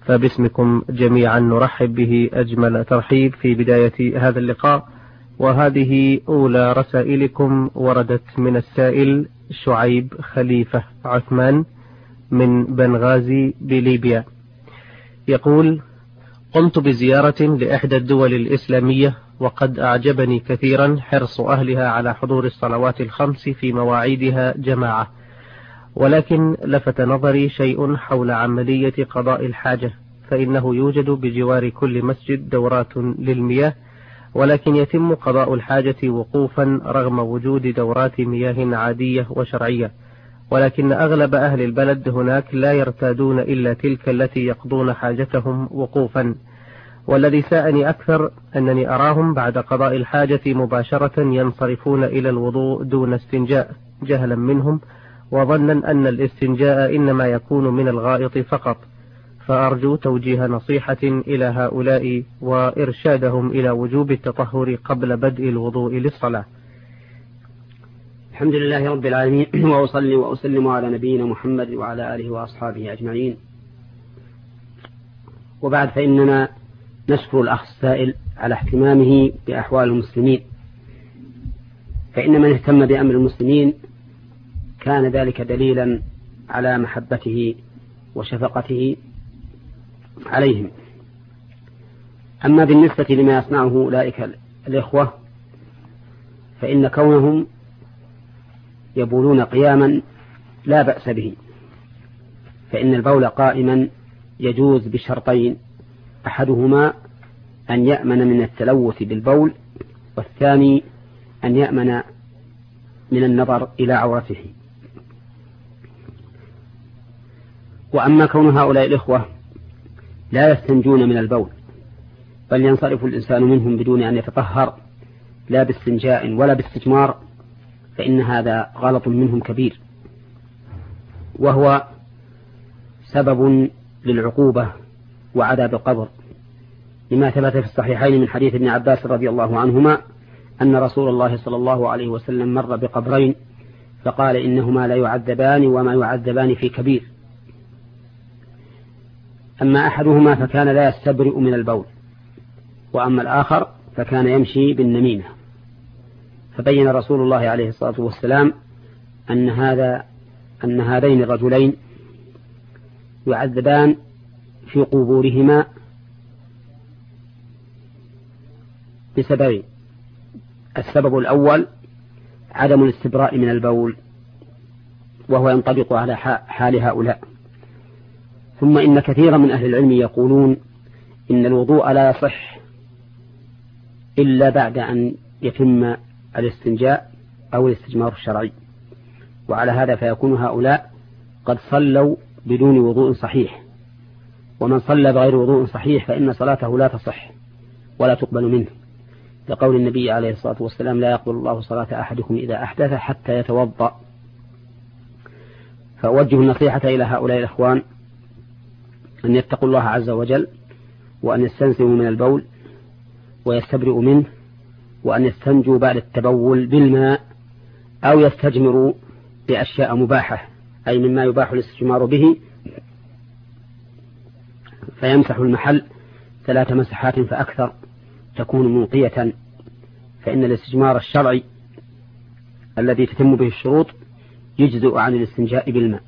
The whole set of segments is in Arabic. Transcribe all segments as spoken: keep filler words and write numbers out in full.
فباسمكم جميعا نرحب به أجمل ترحيب في بداية هذا اللقاء. وهذه أولى رسائلكم وردت من السائل شعيب خليفة عثمان من بنغازي بليبيا. يقول: قمت بزيارة لإحدى الدول الإسلامية، وقد أعجبني كثيرا حرص أهلها على حضور الصلوات الخمس في مواعيدها جماعة، ولكن لفت نظري شيء حول عملية قضاء الحاجة، فإنه يوجد بجوار كل مسجد دورات للمياه، ولكن يتم قضاء الحاجة وقوفا رغم وجود دورات مياه عادية وشرعية، ولكن أغلب أهل البلد هناك لا يرتادون إلا تلك التي يقضون حاجتهم وقوفا. والذي ساءني أكثر أنني أراهم بعد قضاء الحاجة مباشرة ينصرفون إلى الوضوء دون استنجاء، جهلا منهم وظنا أن الاستنجاء إنما يكون من الغائط فقط. فأرجو توجيه نصيحة إلى هؤلاء وإرشادهم إلى وجوب التطهر قبل بدء الوضوء للصلاة. الحمد لله رب العالمين، وأصلي وأسلم على نبينا محمد وعلى آله وأصحابه أجمعين، وبعد، فإننا نشكر الأخ السائل على اهتمامه بأحوال المسلمين، فإن من اهتم بأمر المسلمين كان ذلك دليلا على محبته وشفقته عليهم. أما بالنسبة لما يصنعه أولئك الإخوة، فإن كونهم يبولون قياما لا بأس به، فإن البول قائما يجوز بشرطين: أحدهما أن يأمن من التلوث بالبول، والثاني أن يأمن من النظر إلى عورته. وأما كون هؤلاء الإخوة لا يستنجون من البول، بل ينصرف الإنسان منهم بدون أن يتطهر لا باستنجاء ولا باستجمار، فإن هذا غلط منهم كبير، وهو سبب للعقوبة وعذاب القبر، لما ثبت في الصحيحين من حديث ابن عباس رضي الله عنهما أن رسول الله صلى الله عليه وسلم مر بقبرين فقال: إنهما لا يعذبان وما يعذبان في كبير. أما أحدهما فكان لا يستبرئ من البول، وأما الآخر فكان يمشي بالنميمة. فبين رسول الله عليه الصلاة والسلام أن هذا أن هذين الرجلين يعذبان في قبورهما بسببين: السبب الأول عدم الاستبراء من البول، وهو ينطبق على حال هؤلاء. ثم إن كثيرا من أهل العلم يقولون إن الوضوء لا يصح إلا بعد أن يتم الاستنجاء أو الاستجمار الشرعي، وعلى هذا فيكون هؤلاء قد صلوا بدون وضوء صحيح، ومن صلى بغير وضوء صحيح فإن صلاته لا تصح ولا تقبل منه، لقول النبي عليه الصلاة والسلام: لا يقبل الله صلاة أحدكم إذا أحدث حتى يتوضأ. فأوجه النصيحة إلى هؤلاء الإخوان أن يتقوا الله عز وجل، وأن يستنزهوا من البول ويستبرئوا منه، وأن يستنجوا بعد التبول بالماء، أو يستجمروا بأشياء مباحة، أي مما يباح الاستجمار به، فيمسح المحل ثلاث مسحات فأكثر تكون منقية، فإن الاستجمار الشرعي الذي تتم به الشروط يجزئ عن الاستنجاء بالماء.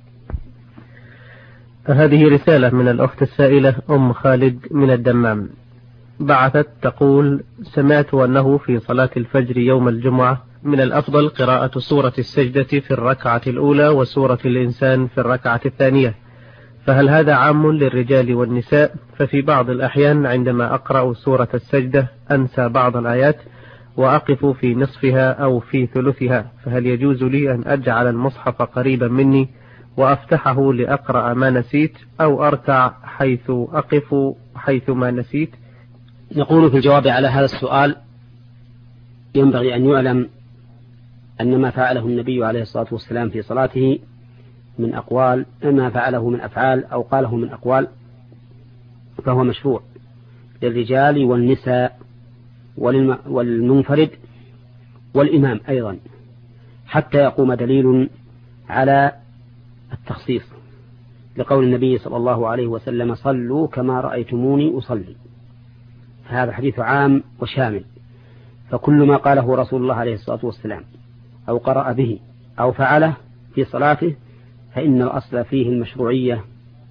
هذه رسالة من الأخت السائلة أم خالد من الدمام، بعثت تقول: سمعت أنه في صلاة الفجر يوم الجمعة من الأفضل قراءة سورة السجدة في الركعة الأولى وسورة الإنسان في الركعة الثانية، فهل هذا عام للرجال والنساء؟ ففي بعض الأحيان عندما أقرأ سورة السجدة أنسى بعض الآيات وأقف في نصفها أو في ثلثها، فهل يجوز لي أن أجعل المصحف قريبا مني وأفتحه لأقرأ ما نسيت، أو أركع حيث أقف حيث ما نسيت؟ يقول في الجواب على هذا السؤال: ينبغي أن يعلم أن ما فعله النبي عليه الصلاة والسلام في صلاته من أقوال، ما فعله من أفعال أو قاله من أقوال، فهو مشروع للرجال والنساء والمنفرد والإمام أيضا، حتى يقوم دليل على التخصيص. لقول النبي صلى الله عليه وسلم صلوا كما رأيتموني أصلي. هذا حديث عام وشامل، فكل ما قاله رسول الله عليه الصلاة والسلام أو قرأ به أو فعله في صلاته فإن الأصل فيه المشروعية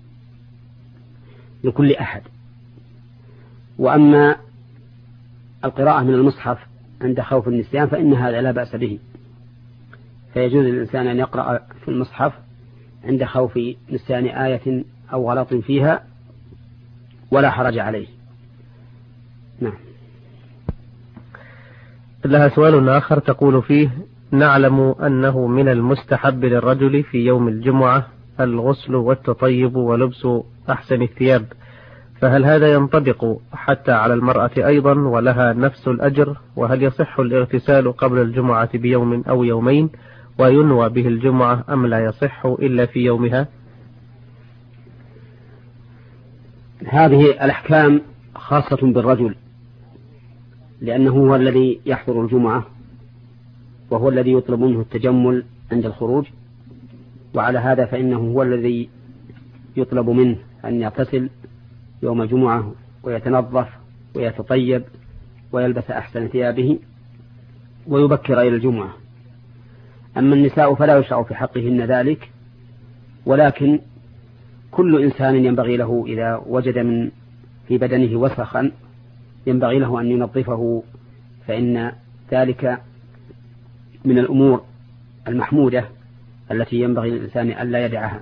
لكل أحد. وأما القراءة من المصحف عند خوف النسيان فإن هذا لا بأس به، فيجوز للإنسان أن يقرأ في المصحف عند خوف نسيان آية أو غلط فيها ولا حرج عليه. نعم. لها سؤال آخر تقول فيه: نعلم أنه من المستحب للرجل في يوم الجمعة الغسل والتطيب ولبس أحسن الثياب، فهل هذا ينطبق حتى على المرأة أيضا ولها نفس الأجر؟ وهل يصح الاغتسال قبل الجمعة بيوم أو يومين وينوى به الجمعة أم لا يصح إلا في يومها؟ هذه الأحكام خاصة بالرجل، لأنه هو الذي يحضر الجمعة وهو الذي يطلب منه التجمل عند الخروج، وعلى هذا فإنه هو الذي يطلب منه أن يغتسل يوم الجمعة ويتنظف ويتطيب ويلبس أحسن ثيابه ويبكر إلى الجمعة. أما النساء فلا يشرع في حقهن ذلك، ولكن كل إنسان ينبغي له إذا وجد من في بدنه وسخا ينبغي له أن ينظفه، فإن ذلك من الأمور المحمودة التي ينبغي للإنسان أن لا يدعها.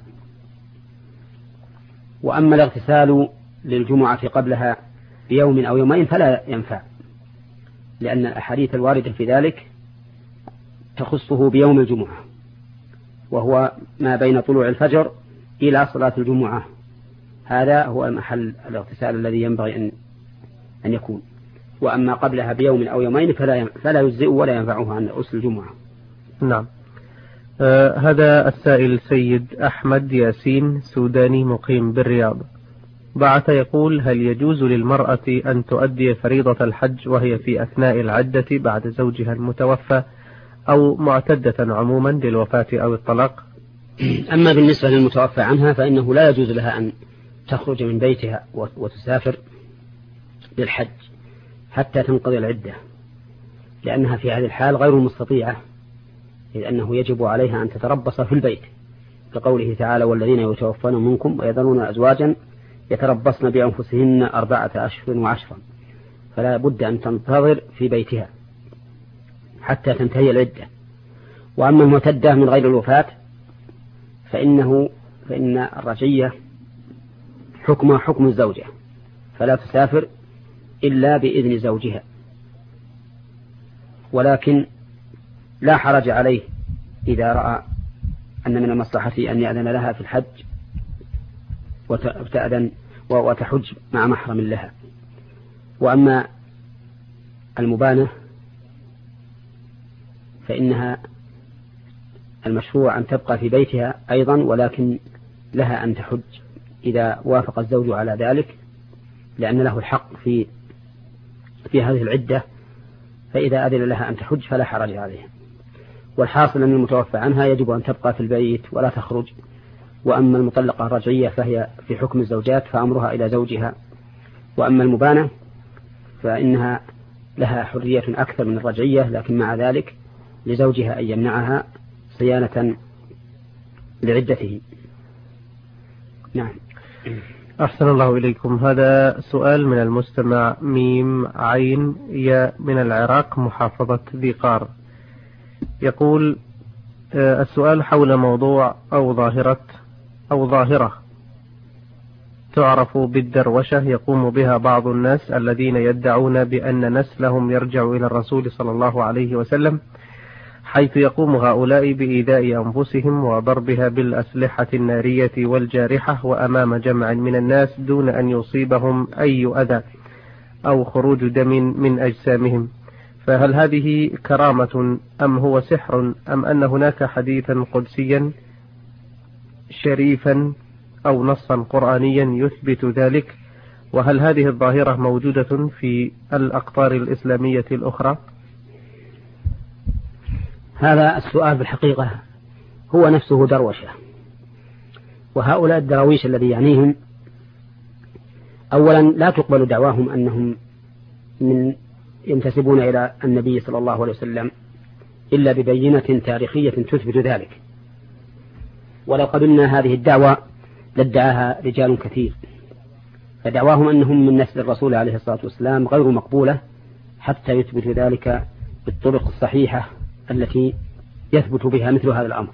وأما الاغتسال للجمعة قبلها بيوم أو يومين فلا ينفع، لأن الأحاديث الواردة في ذلك تخصه بيوم الجمعة، وهو ما بين طلوع الفجر إلى صلاة الجمعة، هذا هو محل الاغتسال الذي ينبغي أن أن يكون. وأما قبلها بيوم أو يومين فلا فلا يجزئ ولا ينفعه عن غسل الجمعة. نعم. آه هذا السائل سيد أحمد ياسين سوداني مقيم بالرياض، بعث يقول: هل يجوز للمرأة أن تؤدي فريضة الحج وهي في أثناء العدة بعد زوجها المتوفى أو معتدة عموما للوفاة أو الطلاق؟ أما بالنسبة للمتوفى عنها فإنه لا يجوز لها أن تخرج من بيتها وتسافر للحج حتى تنقضي العدة، لأنها في هذه الحال غير مستطيعة، إذ أنه يجب عليها أن تتربص في البيت، كقوله تعالى: والذين يتوفون منكم ويذرون أزواجا يتربصن بأنفسهن أربعة أشهر وعشرا، فلا بد أن تنتظر في بيتها حتى تنتهي العدة. وأما المعتدة من غير الوفاة فإنه فإن الرجية حكمها حكم الزوجة، فلا تسافر إلا بإذن زوجها، ولكن لا حرج عليه إذا رأى أن من المصلحة أن يأذن لها في الحج وتأذن وتحج مع محرم لها. وأما المبانة فإنها المشروع أن تبقى في بيتها أيضا، ولكن لها أن تحج إذا وافق الزوج على ذلك، لأن له الحق في في هذه العدة، فإذا أذن لها أن تحج فلا حرج عليها. والحاصل أن المتوفى عنها يجب أن تبقى في البيت ولا تخرج. وأما المطلقة الرجعية فهي في حكم الزوجات فأمرها إلى زوجها. وأما المبانة فإنها لها حرية أكثر من الرجعية، لكن مع ذلك لزوجها أن يمنعها صيانة لعدته. نعم. أحسن الله إليكم. هذا سؤال من المستمع ميم عين يا من العراق محافظة ذي قار، يقول: السؤال حول موضوع أو ظاهرة أو ظاهرة تعرف بالدروشة يقوم بها بعض الناس الذين يدعون بأن نسلهم يرجع إلى الرسول صلى الله عليه وسلم، حيث يقوم هؤلاء بإيذاء أنفسهم وضربها بالأسلحة النارية والجارحة وأمام جمع من الناس دون أن يصيبهم أي أذى أو خروج دم من أجسامهم، فهل هذه كرامة أم هو سحر أم أن هناك حديثا قدسيا شريفا أو نصا قرآنيا يثبت ذلك؟ وهل هذه الظاهرة موجودة في الأقطار الإسلامية الأخرى؟ هذا السؤال بالحقيقة هو نفسه دروشة، وهؤلاء الدراويش الذي يعنيهم أولا لا تقبل دعواهم أنهم من ينتسبون إلى النبي صلى الله عليه وسلم إلا ببينة تاريخية تثبت ذلك، ولو قبلنا هذه الدعوة لادعاها رجال كثير، فدعواهم أنهم من نسل الرسول عليه الصلاة والسلام غير مقبولة حتى يثبت ذلك بالطرق الصحيحة التي يثبت بها مثل هذا الأمر.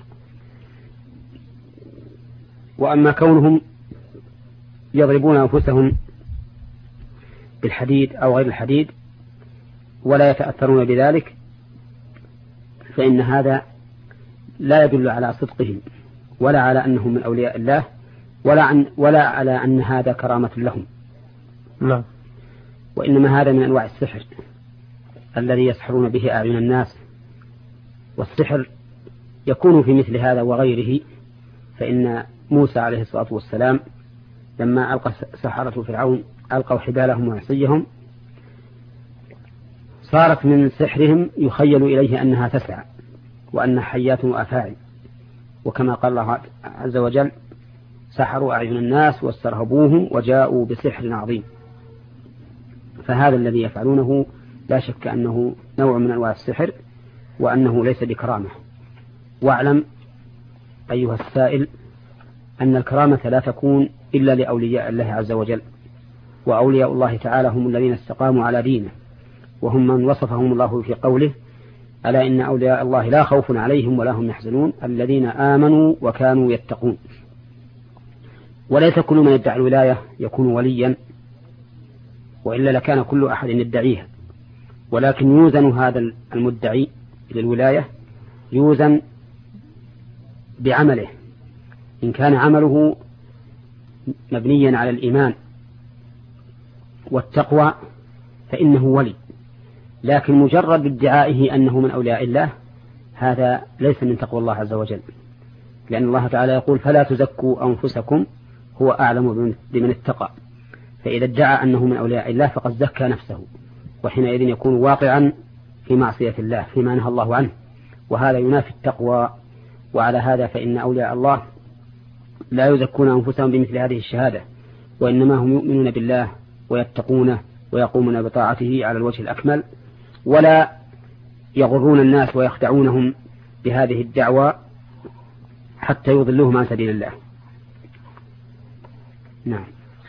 وأما كونهم يضربون أنفسهم بالحديد أو غير الحديد ولا يتأثرون بذلك فإن هذا لا يدل على صدقهم ولا على أنهم من أولياء الله ولا, عن ولا على أن هذا كرامة لهم. لا. وإنما هذا من أنواع السحر الذي يسحرون به أعين الناس، والسحر يكون في مثل هذا وغيره. فإن موسى عليه الصلاة والسلام لما ألقى سحرة فرعون ألقوا حبالهم وعصيهم صارت من سحرهم يخيل إليه أنها تسعى وأنها حيات وأفاعي، وكما قال الله عز وجل سحروا أعين الناس واسترهبوهم وجاءوا بسحر عظيم. فهذا الذي يفعلونه لا شك أنه نوع من أنواع السحر وأنه ليس بكرامة. واعلم أيها السائل أن الكرامة لا تكون إلا لأولياء الله عز وجل، وأولياء الله تعالى هم الذين استقاموا على دينه، وهم من وصفهم الله في قوله ألا إن أولياء الله لا خوف عليهم ولا هم يحزنون الذين آمنوا وكانوا يتقون. وليس كل من يدعي الولاية يكون وليا، وإلا لكان كل أحد يدعيها، ولكن يوزن هذا المدعي للولاية يوزن بعمله. إن كان عمله مبنيا على الإيمان والتقوى فإنه ولي، لكن مجرد ادعائه أنه من أولياء الله هذا ليس من تقوى الله عز وجل، لأن الله تعالى يقول فلا تزكوا أنفسكم هو أعلم بمن اتقى. فإذا ادعى أنه من أولياء الله فقد زكى نفسه، وحينئذ يكون واقعا في معصية الله فيما نهى الله عنه، وهذا ينافي التقوى. وعلى هذا فإن أولياء الله لا يزكون أنفسهم بمثل هذه الشهادة، وإنما هم يؤمنون بالله ويتقونه ويقومون بطاعته على الوجه الأكمل، ولا يغرون الناس ويخدعونهم بهذه الدعوة حتى يضلوهم عن سبيل الله. نعم.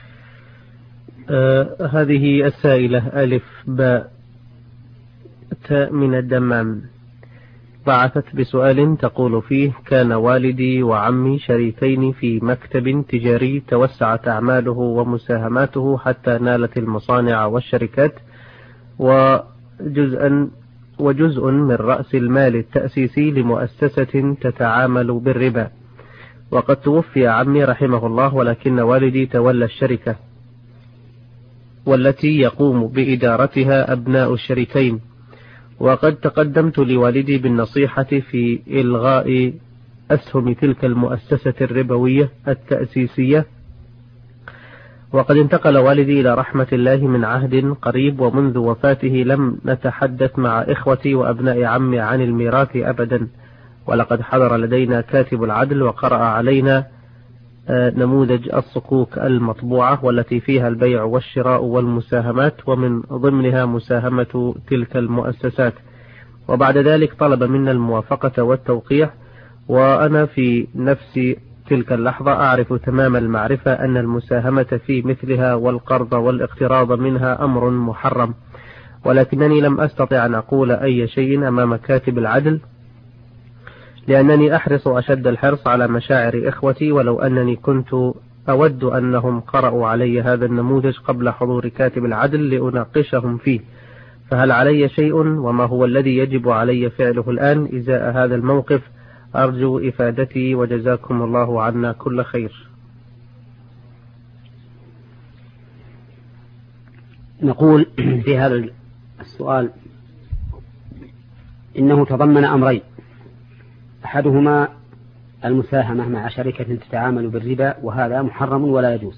آه هذه السائلة ألف باء تاء من الدمام بعثت بسؤال تقول فيه: كان والدي وعمي شريكين في مكتب تجاري توسعت أعماله ومساهماته حتى نالت المصانع والشركات وجزءا وجزء من رأس المال التأسيسي لمؤسسة تتعامل بالربا، وقد توفي عمي رحمه الله، ولكن والدي تولى الشركة والتي يقوم بإدارتها أبناء الشريكين. وقد تقدمت لوالدي بالنصيحة في إلغاء أسهم تلك المؤسسة الربوية التأسيسية، وقد انتقل والدي إلى رحمة الله من عهد قريب، ومنذ وفاته لم نتحدث مع إخوتي وأبناء عمي عن الميراث أبدا. ولقد حضر لدينا كاتب العدل وقرأ علينا نموذج الصكوك المطبوعة والتي فيها البيع والشراء والمساهمات، ومن ضمنها مساهمة تلك المؤسسات، وبعد ذلك طلب منا الموافقة والتوقيع. وأنا في نفس تلك اللحظة أعرف تمام المعرفة أن المساهمة في مثلها والقرض والاقتراض منها أمر محرم، ولكنني لم أستطع أن أقول أي شيء أمام كاتب العدل، لأنني أحرص أشد الحرص على مشاعر إخوتي، ولو أنني كنت أود أنهم قرأوا علي هذا النموذج قبل حضور كاتب العدل لأناقشهم فيه. فهل علي شيء، وما هو الذي يجب علي فعله الآن إزاء هذا الموقف؟ أرجو إفادتي وجزاكم الله عنا كل خير. نقول في هذا السؤال إنه تضمن أمرين: أحدهما المساهمة مع شركة تتعامل بالربا، وهذا محرم ولا يجوز،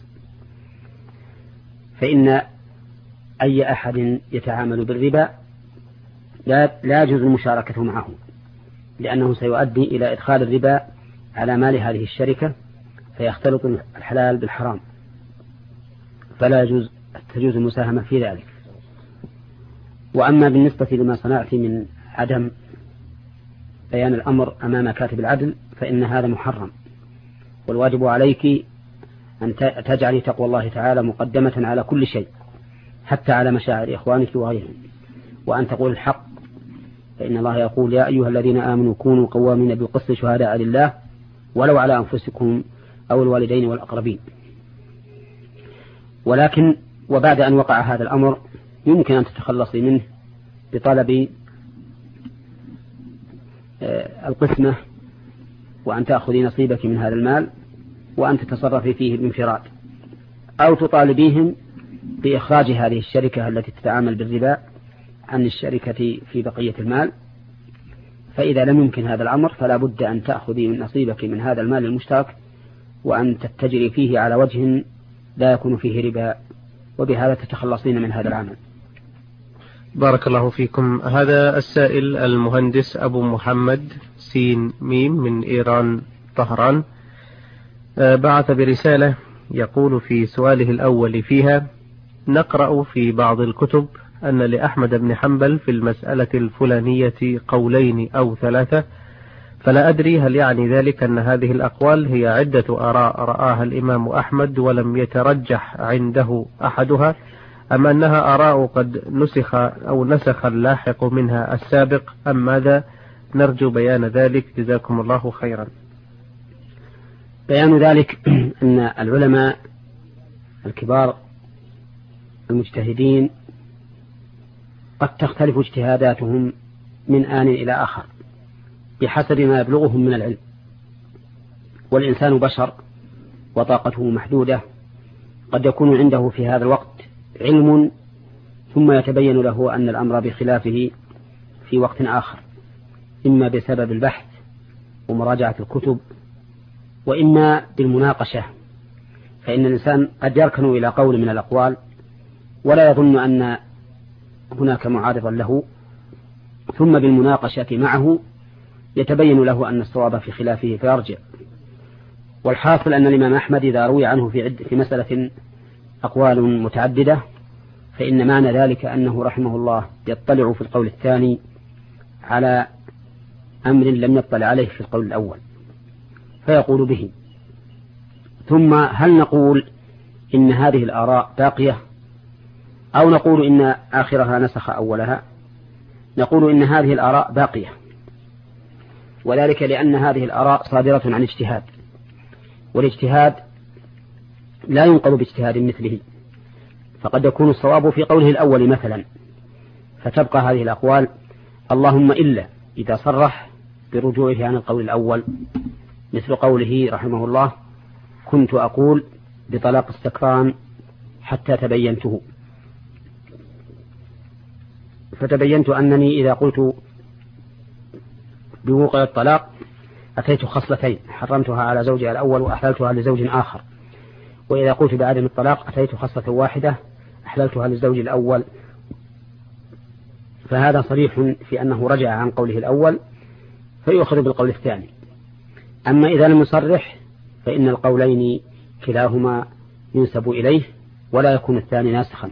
فإن أي أحد يتعامل بالربا لا, لا يجوز المشاركة معه، لأنه سيؤدي إلى إدخال الربا على مال هذه الشركة فيختلط الحلال بالحرام، فلا يجوز تجوز المساهمة في ذلك. وأما بالنسبة لما صنعت من عدم بيان الأمر أمام كاتب العدل فإن هذا محرم، والواجب عليك أن تجعلي تقوى الله تعالى مقدمة على كل شيء، حتى على مشاعر إخوانك وغيرهم، وأن تقول الحق، فإن الله يقول: يا أيها الذين آمنوا كونوا قوامين بالقسط شهداء لله ولو على أنفسكم أو الوالدين والأقربين. ولكن وبعد أن وقع هذا الأمر يمكن أن تتخلصي منه بطلب القسمة، وأن تأخذي نصيبك من هذا المال وأن تتصرفي فيه بانفراد، أو تطالبيهم بإخراج هذه الشركة التي تتعامل بالربا عن الشركة في بقية المال. فإذا لم يمكن هذا الأمر فلا بد أن تأخذي من نصيبك من هذا المال المشترك وأن تتجري فيه على وجه لا يكون فيه ربا، وبهذا تتخلصين من هذا العمل. بارك الله فيكم. هذا السائل المهندس أبو محمد سين ميم من إيران طهران بعث برسالة يقول في سؤاله الأول فيها: نقرأ في بعض الكتب أن لأحمد بن حنبل في المسألة الفلانية قولين أو ثلاثة، فلا أدري هل يعني ذلك أن هذه الأقوال هي عدة آراء رآها الإمام أحمد ولم يترجح عنده أحدها، أم أنها آراء قد نسخ أو نسخ اللاحق منها السابق، أم ماذا؟ نرجو بيان ذلك، جزاكم الله خيرا. بيان ذلك أن العلماء الكبار المجتهدين قد تختلف اجتهاداتهم من آن إلى آخر بحسب ما يبلغهم من العلم، والإنسان بشر وطاقته محدودة، قد يكون عنده في هذا الوقت علم ثم يتبين له أن الأمر بخلافه في وقت آخر، إما بسبب البحث ومراجعة الكتب، وإما بالمناقشة. فإن الإنسان قد يركن إلى قول من الأقوال ولا يظن أن هناك معارضا له، ثم بالمناقشة معه يتبين له أن الصواب في خلافه فيرجع. والحاصل أن الإمام أحمد إذا روي عنه في, عد في مسألة أقوال متعددة فإن معنى ذلك أنه رحمه الله يطلع في القول الثاني على أمر لم يطلع عليه في القول الأول فيقول به. ثم هل نقول إن هذه الآراء باقية أو نقول إن آخرها نسخ أولها؟ نقول إن هذه الآراء باقية، وذلك لأن هذه الآراء صادرة عن اجتهاد، والاجتهاد لا ينقل باجتهاد مثله، فقد يكون الصواب في قوله الأول مثلا، فتبقى هذه الأقوال اللهم إلا إذا صرح برجوعه عن القول الأول، مثل قوله رحمه الله: كنت أقول بطلاق السكران حتى تبينته، فتبينت أنني إذا قلت بوقع الطلاق أتيت خصلتين، حرمتها على زوجها الأول وأحللتها لزوج آخر، وإذا قلت بعدم الطلاق أتيت خصلة واحدة أحللتها للزوج الأول. فهذا صريح في أنه رجع عن قوله الأول فيؤخذ بالقول الثاني. أما إذا لم يصرح فإن القولين كلاهما ينسب إليه ولا يكون الثاني ناسخا.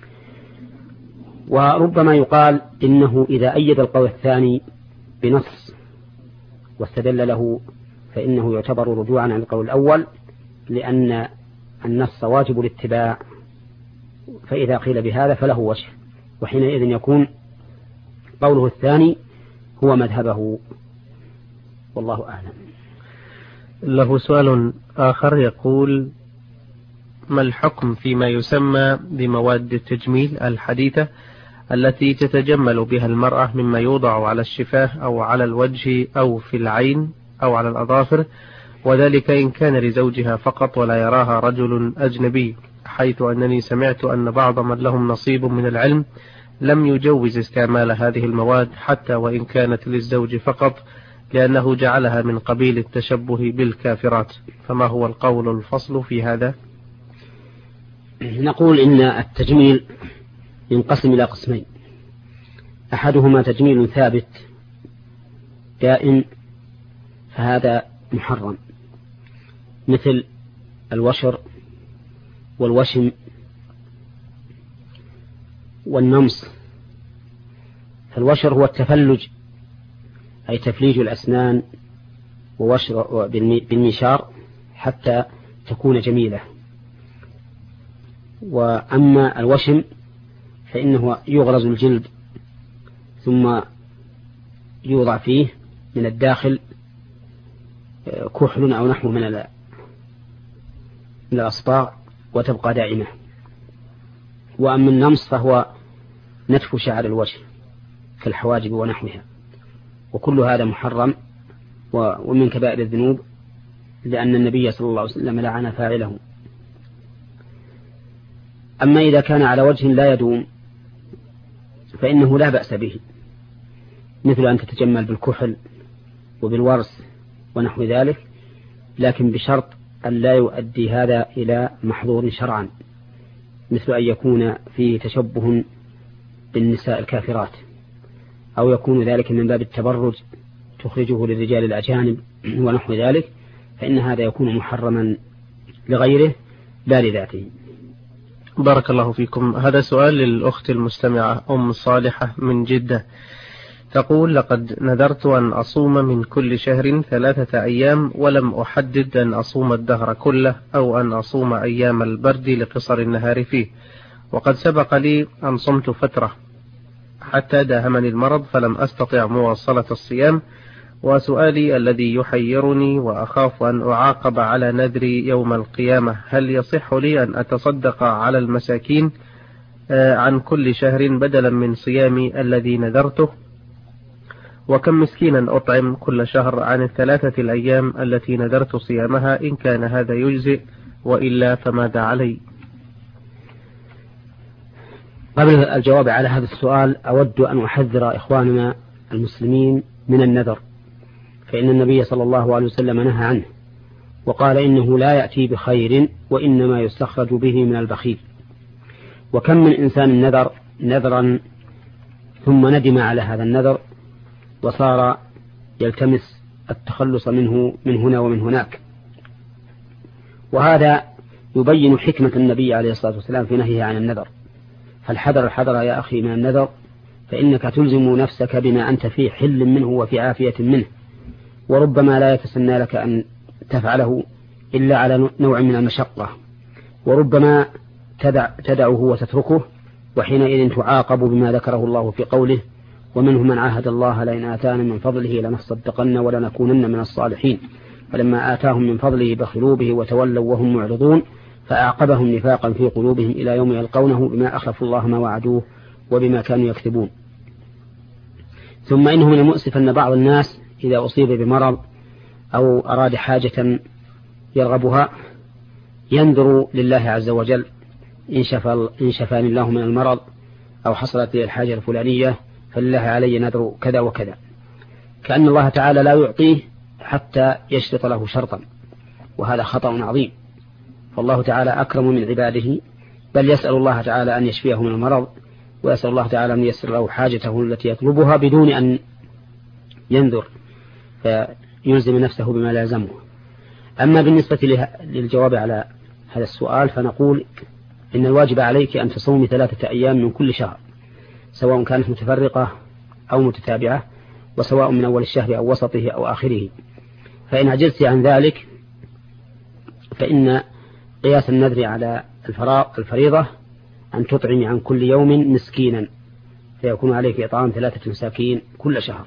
وربما يقال إنه إذا أيد القول الثاني بنص واستدل له فإنه يعتبر رجوعا عن القول الأول، لأن النص واجب الاتباع، فإذا قيل بهذا فله وجه، وحينئذ يكون قوله الثاني هو مذهبه، والله أعلم. له سؤال آخر يقول: ما الحكم فيما يسمى بمواد التجميل الحديثة التي تتجمل بها المرأة مما يوضع على الشفاه أو على الوجه أو في العين أو على الأظافر، وذلك إن كان لزوجها فقط ولا يراها رجل أجنبي، حيث أنني سمعت أن بعض من لهم نصيب من العلم لم يجوز استعمال هذه المواد حتى وإن كانت للزوج فقط، لأنه جعلها من قبيل التشبه بالكافرات، فما هو القول الفصل في هذا؟ نقول إن التجميل ينقسم إلى قسمين: أحدهما تجميل ثابت دائم فهذا محرم، مثل الوشر والوشم والنمص. فالوشر هو التفلج، أي تفليج الأسنان ووشر بالمنشار حتى تكون جميلة. وأما الوشم فإنه يغرز الجلد ثم يوضع فيه من الداخل كحل أو نحو من من الأصباغ وتبقى دائمة. وأما النمص فهو نتف شعر الوجه كالحواجب ونحوها، وكل هذا محرم ومن كبائر الذنوب، لأن النبي صلى الله عليه وسلم لعن فاعله. أما إذا كان على وجه لا يدوم فإنه لا بأس به، مثل أن تتجمل بالكحل وبالورس ونحو ذلك، لكن بشرط أن لا يؤدي هذا إلى محظور شرعا، مثل أن يكون فيه تشبه بالنساء الكافرات، أو يكون ذلك من باب التبرج تخرجه للرجال الأجانب ونحو ذلك، فإن هذا يكون محرما لغيره لا لذاته. بارك الله فيكم. هذا سؤال للأخت المستمعة أم صالحة من جدة، تقول: لقد نذرت أن أصوم من كل شهر ثلاثة أيام، ولم أحدد أن أصوم الدهر كله أو أن أصوم أيام البرد لقصر النهار فيه، وقد سبق لي أن صمت فترة حتى داهمني المرض فلم أستطع مواصلة الصيام. وسؤالي الذي يحيرني وأخاف أن أعاقب على نذري يوم القيامة: هل يصح لي أن أتصدق على المساكين عن كل شهر بدلا من صيامي الذي نذرته؟ وكم مسكينا أطعم كل شهر عن الثلاثة الأيام التي نذرت صيامها، إن كان هذا يجزئ، وإلا فماذا علي؟ قبل الجواب على هذا السؤال أود أن أحذر إخواننا المسلمين من النذر، فإن النبي صلى الله عليه وسلم نهى عنه وقال إنه لا يأتي بخير وإنما يستخرج به من البخيل. وكم من إنسان نذر نذرا ثم ندم على هذا النذر وصار يلتمس التخلص منه من هنا ومن هناك، وهذا يبين حكمة النبي عليه الصلاة والسلام في نهيه عن النذر. فالحذر الحذر يا أخي من النذر، فإنك تلزم نفسك بما أنت في حل منه وفي عافية منه، وربما لا يتسنى لك أن تفعله إلا على نوع من المشقة، وربما تدع تدعه وتتركه، وحينئذ تعاقب بما ذكره الله في قوله: ومنهم من عاهد الله لئن آتانا من فضله لنصدقن ولنكونن من الصالحين، فلما آتاهم من فضله بخلوا به وتولوا وهم معرضون، فأعقبهم نفاقا في قلوبهم إلى يوم يلقونه بما أخلفوا الله ما وعدوه وبما كانوا يكذبون. ثم إنه من المؤسف أن بعض الناس إذا أصيب بمرض أو أراد حاجة يرغبها ينذر لله عز وجل: إن شفى إن شفاني الله من المرض أو حصلت لي الحاجة الفلانية فلله علي نذر كذا وكذا، كأن الله تعالى لا يعطيه حتى يشرط له شرطا، وهذا خطأ عظيم. فالله تعالى أكرم من عباده، بل يسأل الله تعالى أن يشفيه من المرض، ويسأل الله تعالى أن ييسر له حاجته التي يطلبها بدون أن ينذر فيلزم نفسه بما لازمه. أما بالنسبة للجواب على هذا السؤال فنقول إن الواجب عليك أن تصومي ثلاثة أيام من كل شهر، سواء كانت متفرقة أو متتابعة، وسواء من أول الشهر أو وسطه أو آخره. فإن عجزت عن ذلك فإن قياس النذر على الفريضة أن تطعمي عن كل يوم مسكينا، فيكون عليك إطعام ثلاثة مساكين كل شهر،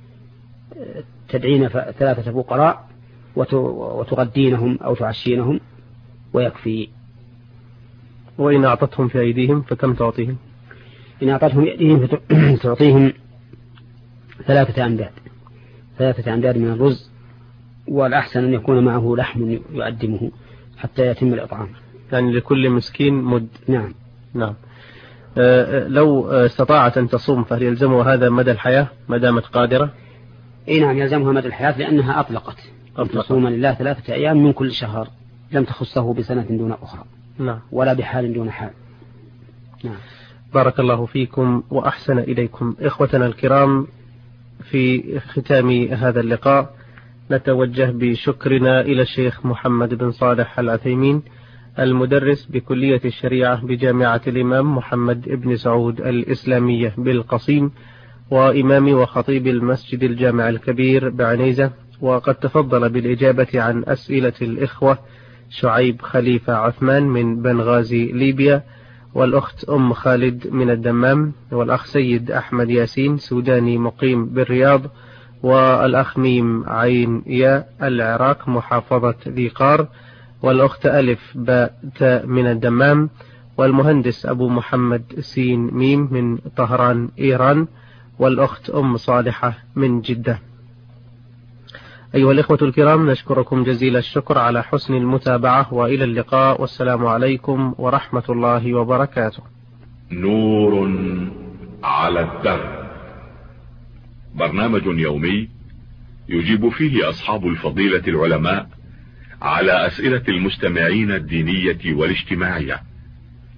تدعين ثلاثة فقراء وتغدينهم أو تعشينهم ويكفي. وإن أعطتهم في أيديهم فكم تعطيهم؟ إن أعطتهم في أيديهم فتعطيهم ثلاثة أمداد ثلاثة أمداد من الرز، والأحسن أن يكون معه لحم يقدمه حتى يتم الإطعام، يعني لكل مسكين مد. نعم نعم. أه لو استطاعت أن تصوم فهل يلزمها هذا مدى الحياة ما دامت قادرة؟ إيه نعم، يلزمها مدى الحياة، لأنها أطلقت تصوم لله ثلاثة أيام من كل شهر، لم تخصه بسنة دون أخرى. نعم. ولا بحال دون حال. نعم. بارك الله فيكم وأحسن إليكم. إخوتنا الكرام، في ختام هذا اللقاء نتوجه بشكرنا إلى الشيخ محمد بن صالح العثيمين المدرس بكلية الشريعة بجامعة الإمام محمد بن سعود الإسلامية بالقصيم، وإمام وخطيب المسجد الجامع الكبير بعنيزة، وقد تفضل بالإجابة عن أسئلة الإخوة شعيب خليفة عثمان من بنغازي ليبيا، والأخت أم خالد من الدمام، والأخ سيد أحمد ياسين سوداني مقيم بالرياض، والأخ ميم عين ياء العراق محافظة ذي قار، والأخت ألف باء تاء من الدمام، والمهندس أبو محمد سين ميم من طهران إيران، والأخت أم صالحة من جدة. أيها الإخوة الكرام، نشكركم جزيل الشكر على حسن المتابعة، وإلى اللقاء، والسلام عليكم ورحمة الله وبركاته. نور على الدرب، برنامج يومي يجيب فيه أصحاب الفضيلة العلماء على أسئلة المستمعين الدينية والاجتماعية.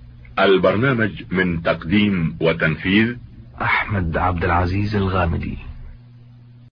البرنامج من تقديم وتنفيذ أحمد عبد العزيز الغامدي.